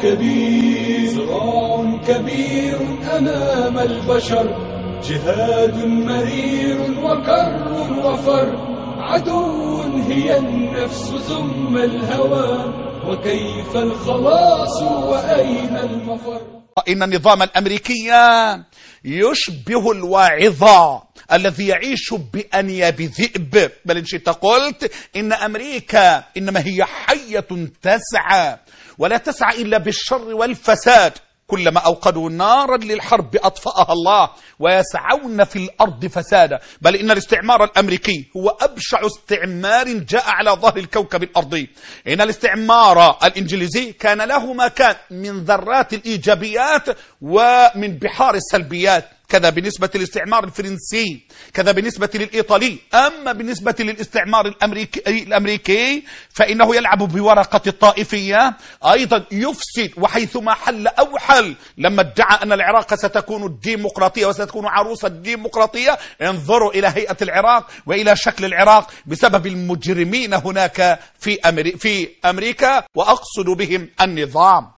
كبير، صراع كبير أمام البشر، جهاد مرير وكر وفر، عدو هي النفس ثم الهوى، وكيف الخلاص وأين المفر. إن النظام الأمريكي يشبه الواعظ الذي يعيش بأنياب ذئب، بل إن شئت قلت إن أمريكا إنما هي حية تسعى، ولا تسعى إلا بالشر والفساد. كلما أوقدوا نارا للحرب أطفأها الله، ويسعون في الأرض فسادا. بل إن الاستعمار الأمريكي هو أبشع استعمار جاء على ظهر الكوكب الأرضي. إن الاستعمار الإنجليزي كان له ما كان من ذرات الإيجابيات ومن بحار السلبيات، كذا بالنسبة للاستعمار الفرنسي، كذا بالنسبة للإيطالي. أما بالنسبة للاستعمار الأمريكي فإنه يلعب بورقة الطائفية، أيضا يفسد وحيثما حل أوحل. لما ادعى أن العراق ستكون الديمقراطية وستكون عروس الديمقراطية، انظروا إلى هيئة العراق وإلى شكل العراق بسبب المجرمين هناك في أمريكا، وأقصد بهم النظام.